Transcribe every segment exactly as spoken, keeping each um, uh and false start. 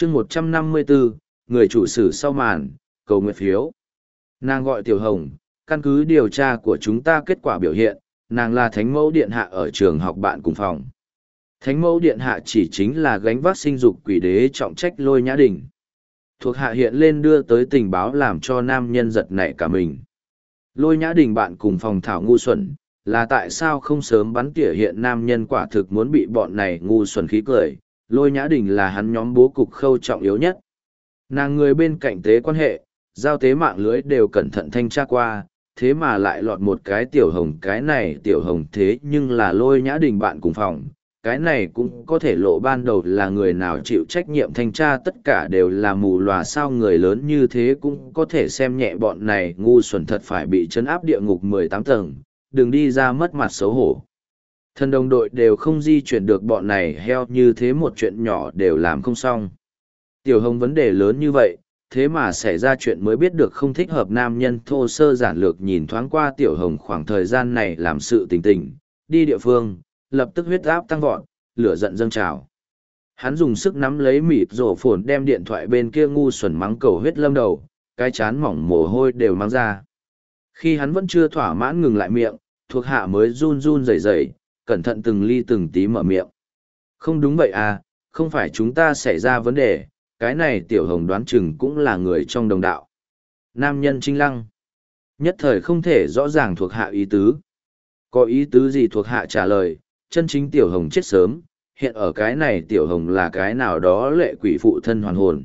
chương một trăm năm mươi bốn, người chủ sử sau màn, cầu nguyện phiếu. Nàng gọi Tiểu Hồng, căn cứ điều tra của chúng ta kết quả biểu hiện, nàng là thánh mẫu điện hạ ở trường học bạn cùng phòng. Thánh mẫu điện hạ chỉ chính là gánh vác sinh dục quỷ đế trọng trách Lôi Nhã Đình. Thuộc hạ hiện lên đưa tới tình báo làm cho nam nhân giật nảy cả mình. Lôi Nhã Đình bạn cùng phòng thảo ngu xuẩn, là tại sao không sớm bắn tỉa hiện nam nhân quả thực muốn bị bọn này ngu xuẩn khí cười. Lôi Nhã Đình là hắn nhóm bố cục khâu trọng yếu nhất. Nàng người bên cạnh tế quan hệ, giao tế mạng lưới đều cẩn thận thanh tra qua, thế mà lại lọt một cái Tiểu Hồng. Cái này Tiểu Hồng thế nhưng là Lôi Nhã Đình bạn cùng phòng. Cái này cũng có thể lộ ban đầu là người nào chịu trách nhiệm thanh tra, tất cả đều là mù lòa. Sao người lớn như thế cũng có thể xem nhẹ bọn này ngu xuẩn, thật phải bị trấn áp địa ngục mười tám tầng, đừng đi ra mất mặt xấu hổ. Thân đồng đội đều không di chuyển được bọn này heo, như thế một chuyện nhỏ đều làm không xong. Tiểu Hồng vấn đề lớn như vậy, thế mà xảy ra chuyện mới biết được không thích hợp. Nam nhân thô sơ giản lược nhìn thoáng qua Tiểu Hồng khoảng thời gian này làm sự tình tình, đi địa phương, lập tức huyết áp tăng vọt, lửa giận dâng trào. Hắn dùng sức nắm lấy mịt rổ phồn, đem điện thoại bên kia ngu xuẩn mắng cầu huyết lâm đầu, cái chán mỏng mồ hôi đều mang ra. Khi hắn vẫn chưa thỏa mãn ngừng lại miệng, thuộc hạ mới run run rẩy rẩy, cẩn thận từng ly từng tí mở miệng. Không đúng vậy à, không phải chúng ta xảy ra vấn đề, cái này Tiểu Hồng đoán chừng cũng là người trong đồng đạo. Nam nhân trinh lăng. Nhất thời không thể rõ ràng thuộc hạ ý tứ. Có ý tứ gì? Thuộc hạ trả lời, chân chính Tiểu Hồng chết sớm, hiện ở cái này Tiểu Hồng là cái nào đó lệ quỷ phụ thân hoàn hồn.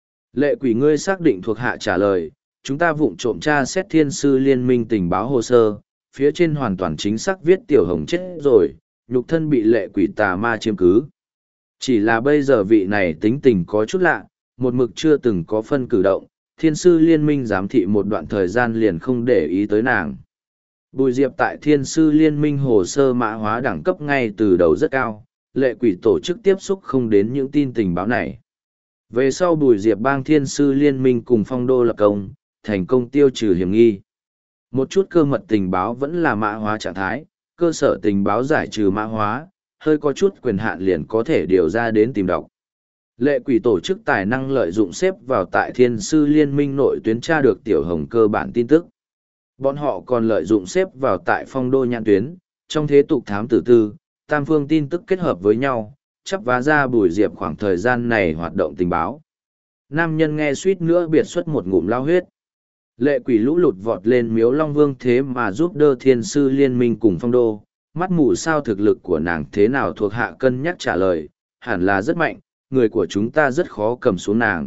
Lệ quỷ? Ngươi xác định? Thuộc hạ trả lời, chúng ta vụng trộm tra xét thiên sư liên minh tình báo hồ sơ, phía trên hoàn toàn chính xác viết Tiểu Hồng chết rồi, nhục thân bị lệ quỷ tà ma chiếm cứ. Chỉ là bây giờ vị này tính tình có chút lạ, một mực chưa từng có phân cử động, thiên sư liên minh giám thị một đoạn thời gian liền không để ý tới nàng. Bùi Diệp tại thiên sư liên minh hồ sơ mã hóa đẳng cấp ngay từ đầu rất cao, lệ quỷ tổ chức tiếp xúc không đến những tin tình báo này. Về sau Bùi Diệp bang thiên sư liên minh cùng phong đô lập công, thành công tiêu trừ hiểm nghi. Một chút cơ mật tình báo vẫn là mã hóa trạng thái, cơ sở tình báo giải trừ mã hóa, hơi có chút quyền hạn liền có thể điều ra đến tìm đọc. Lệ quỷ tổ chức tài năng lợi dụng xếp vào tại thiên sư liên minh nội tuyến tra được Tiểu Hồng cơ bản tin tức. Bọn họ còn lợi dụng xếp vào tại phong đô nhãn tuyến, trong thế tục thám tử tư, tam phương tin tức kết hợp với nhau, chắp vá ra Bùi Diệp khoảng thời gian này hoạt động tình báo. Nam nhân nghe suýt nữa biệt xuất một ngụm lao huyết. Lệ quỷ lũ lụt vọt lên Miếu Long Vương thế mà giúp đỡ thiên sư liên minh cùng phong đô, mắt mù sao? Thực lực của nàng thế nào? Thuộc hạ cân nhắc trả lời, hẳn là rất mạnh, người của chúng ta rất khó cầm xuống nàng.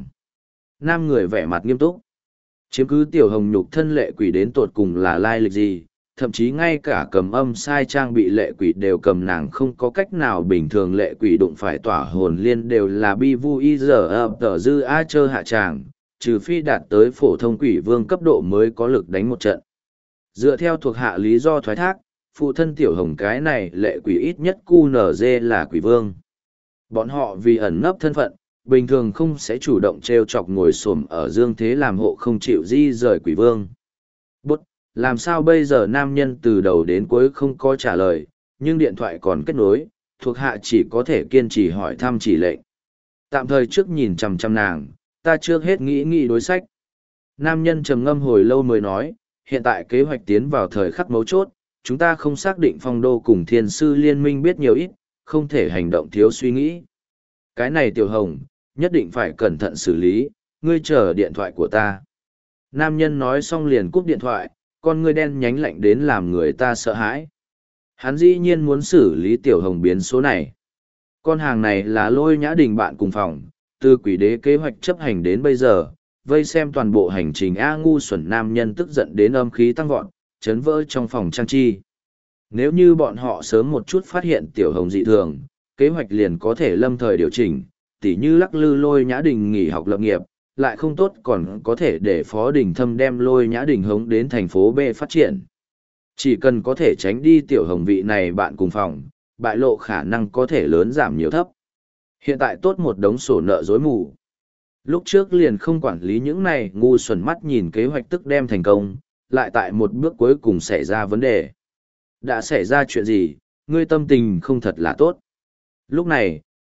Nam người vẻ mặt nghiêm túc. Chiếm cứ Tiểu Hồng nhục thân lệ quỷ đến tột cùng là lai lịch gì, thậm chí ngay cả cầm âm sai trang bị lệ quỷ đều cầm nàng không có cách nào. Bình thường lệ quỷ đụng phải tỏa hồn liên đều là bi vu y giờ ập tờ dư a chơ hạ tràng, trừ phi đạt tới phổ thông quỷ vương cấp độ mới có lực đánh một trận. Dựa theo thuộc hạ lý do thoái thác, phụ thân Tiểu Hồng cái này lệ quỷ ít nhất cu nở dê là quỷ vương. Bọn họ vì ẩn nấp thân phận, bình thường không sẽ chủ động treo chọc ngồi xổm ở dương thế làm hộ không chịu di rời quỷ vương. Bút, làm sao bây giờ? Nam nhân từ đầu đến cuối không có trả lời, nhưng điện thoại còn kết nối, thuộc hạ chỉ có thể kiên trì hỏi thăm chỉ lệnh. Tạm thời trước nhìn chằm chằm nàng, ta trước hết nghĩ nghĩ đối sách. Nam nhân trầm ngâm hồi lâu mới nói, hiện tại kế hoạch tiến vào thời khắc mấu chốt, chúng ta không xác định phong đô cùng thiên sư liên minh biết nhiều ít, không thể hành động thiếu suy nghĩ. Cái này Tiểu Hồng, nhất định phải cẩn thận xử lý, ngươi chờ điện thoại của ta. Nam nhân nói xong liền cúp điện thoại, con ngươi đen nhánh lạnh đến làm người ta sợ hãi. Hắn dĩ nhiên muốn xử lý Tiểu Hồng biến số này. Con hàng này là Lôi Nhã Đình bạn cùng phòng, từ quỷ đế kế hoạch chấp hành đến bây giờ, vây xem toàn bộ hành trình. A ngu xuẩn nam nhân tức giận đến âm khí tăng vọt, chấn vỡ trong phòng trang chi. Nếu như bọn họ sớm một chút phát hiện Tiểu Hồng dị thường, kế hoạch liền có thể lâm thời điều chỉnh, tỉ như lắc lư Lôi Nhã Đình nghỉ học lập nghiệp, lại không tốt còn có thể để Phó Đình Thâm đem Lôi Nhã Đình hống đến thành phố B phát triển. Chỉ cần có thể tránh đi Tiểu Hồng vị này bạn cùng phòng, bại lộ khả năng có thể lớn giảm nhiều thấp. Hiện tại tốt một đống sổ nợ rối mù. Lúc trước liền không quản lý những này, ngu xuẩn mắt nhìn kế hoạch tức đem thành công, lại tại một bước cuối cùng xảy ra vấn đề. Đã xảy ra chuyện gì, ngươi tâm tình không thật là tốt. Lúc này,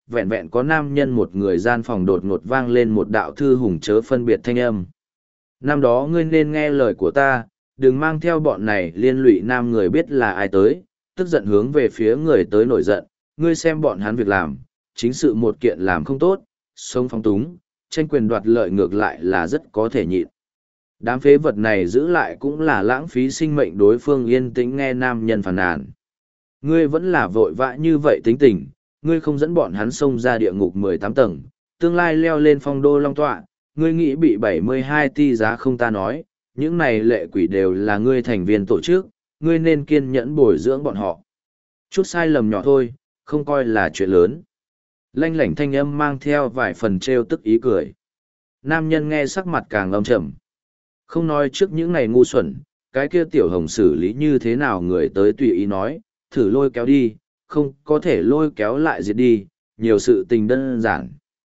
vẹn vẹn có nam nhân một người, gian phòng đột ngột vang lên một đạo thư hùng chớ phân biệt thanh âm. Năm đó ngươi nên nghe lời của ta, đừng mang theo bọn này liên lụy nam người biết là ai tới, tức giận hướng về phía người tới nổi giận, ngươi xem bọn hắn việc làm, chính sự một kiện làm không tốt, sống phóng túng, tranh quyền đoạt lợi ngược lại là rất có thể nhịn. Đám phế vật này giữ lại cũng là lãng phí sinh mệnh. Đối phương yên tĩnh nghe nam nhân phàn nàn. Ngươi vẫn là vội vã như vậy tính tình, ngươi không dẫn bọn hắn xông ra địa ngục mười tám tầng, tương lai leo lên phong đô long tọa, ngươi nghĩ bị bảy mươi hai ti giá không ta nói, những này lệ quỷ đều là ngươi thành viên tổ chức, ngươi nên kiên nhẫn bồi dưỡng bọn họ. Chút sai lầm nhỏ thôi, không coi là chuyện lớn. Lanh lảnh thanh âm mang theo vài phần trêu tức ý cười. Nam nhân nghe sắc mặt càng âm trầm. Không nói trước những ngày ngu xuẩn, cái kia tiểu hồng xử lý như thế nào người tới tùy ý nói, thử lôi kéo đi, không có thể lôi kéo lại diệt đi, nhiều sự tình đơn giản.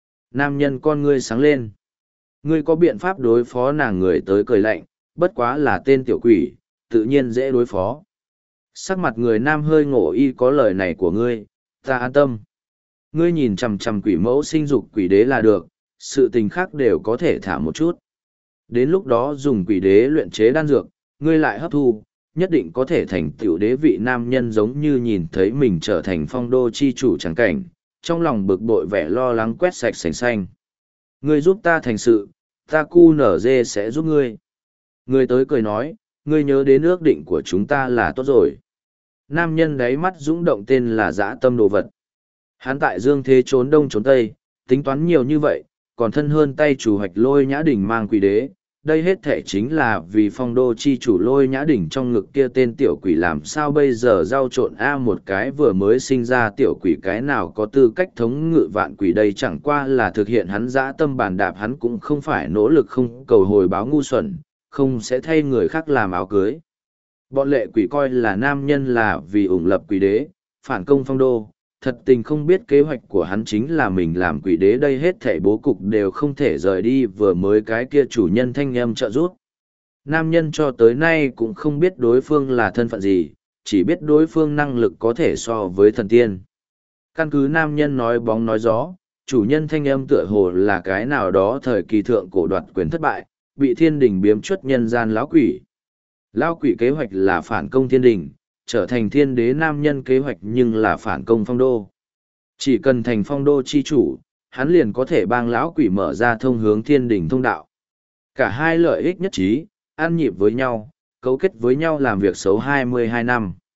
Nam nhân con ngươi sáng lên. Ngươi có biện pháp đối phó nàng, người tới cười lạnh, bất quá là tên tiểu quỷ, tự nhiên dễ đối phó. Sắc mặt người nam hơi ngổ y, có lời này của ngươi, ta an tâm. Ngươi nhìn chằm chằm quỷ mẫu sinh dục quỷ đế là được, sự tình khác đều có thể thả một chút. Đến lúc đó dùng quỷ đế luyện chế đan dược, ngươi lại hấp thu, nhất định có thể thành tiểu đế vị. Nam nhân giống như nhìn thấy mình trở thành phong đô chi chủ trắng cảnh, trong lòng bực bội vẻ lo lắng quét sạch sành xanh. Ngươi giúp ta thành sự, ta cu nở dê sẽ giúp ngươi. Ngươi tới cười nói, ngươi nhớ đến ước định của chúng ta là tốt rồi. Nam nhân đáy mắt dũng động, tên là dã tâm đồ vật. Hắn tại dương thế trốn đông trốn tây, tính toán nhiều như vậy, còn thân hơn tay chủ hoạch lôi nhã đỉnh mang quỷ đế. Đây hết thể chính là vì phong đô chi chủ lôi nhã đỉnh trong ngực kia tên tiểu quỷ làm sao bây giờ giao trộn A, một cái vừa mới sinh ra tiểu quỷ cái nào có tư cách thống ngự vạn quỷ, đây chẳng qua là thực hiện hắn dã tâm bàn đạp, hắn cũng không phải nỗ lực không cầu hồi báo ngu xuẩn, không sẽ thay người khác làm áo cưới. Bọn lệ quỷ coi là nam nhân là vì ủng lập quỷ đế, phản công phong đô, thật tình không biết kế hoạch của hắn chính là mình làm quỷ đế. Đây hết thảy bố cục đều không thể rời đi vừa mới cái kia chủ nhân thanh âm trợ giúp. Nam nhân cho tới nay cũng không biết đối phương là thân phận gì, chỉ biết đối phương năng lực có thể so với thần tiên. Căn cứ nam nhân nói bóng nói gió, chủ nhân thanh âm tựa hồ là cái nào đó thời kỳ thượng cổ đoạt quyền thất bại, bị thiên đình biếm chuất nhân gian lão quỷ. Lão quỷ kế hoạch là phản công thiên đình, trở thành thiên đế. Nam nhân kế hoạch nhưng là phản công phong đô. Chỉ cần thành phong đô chi chủ, hắn liền có thể bang lão quỷ mở ra thông hướng thiên đình thông đạo. Cả hai lợi ích nhất trí, ăn nhịp với nhau, cấu kết với nhau làm việc xấu hai mươi hai năm.